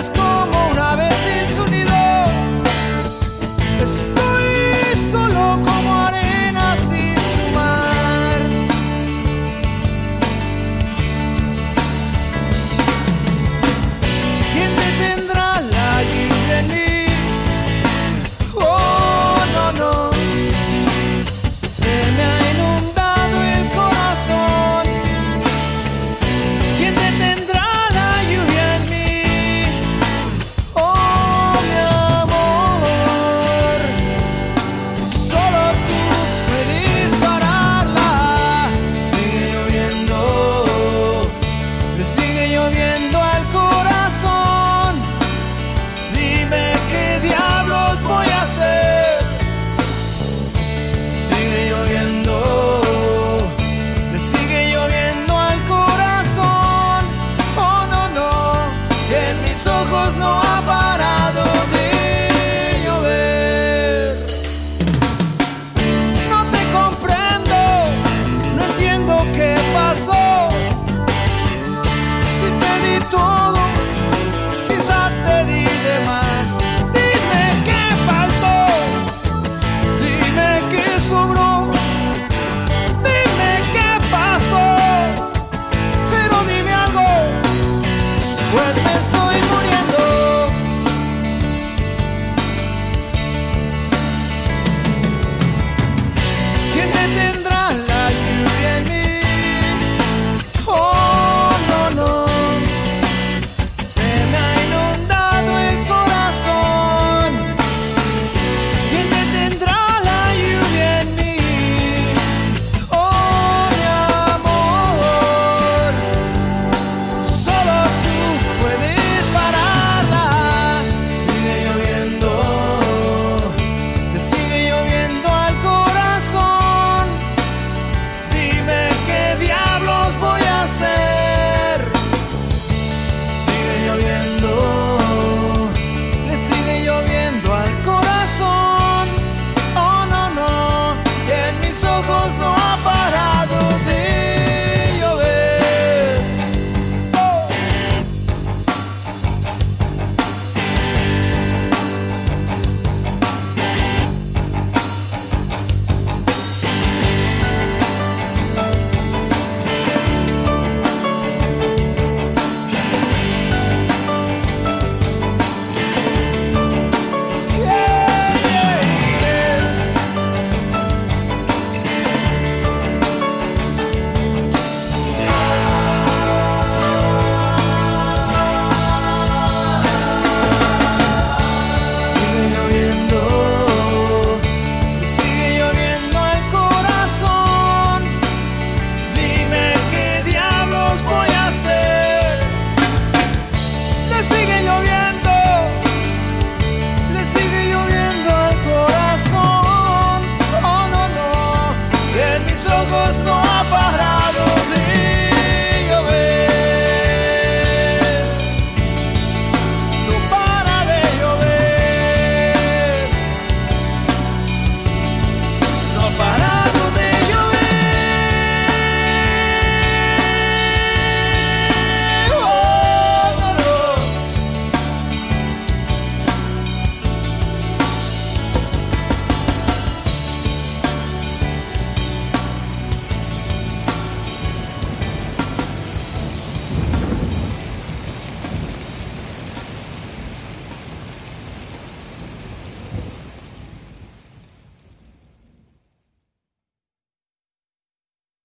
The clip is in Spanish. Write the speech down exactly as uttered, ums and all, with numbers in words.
es como un ave sin su nido. Estoy solo como arena sin su mar. ¿Quién detendrá la lluvia en mí? Oh, no, no. Se me ha inundado el corazón. ¿Quién detendrá la lluvia en mí? Oh, mi amor, solo tú puedes pararla. Sigue lloviendo, le sigue lloviendo al corazón. Dime qué diablos voy a hacer. Sigue lloviendo, le sigue lloviendo al corazón. Oh, no, no, en mis ojos no va a parar.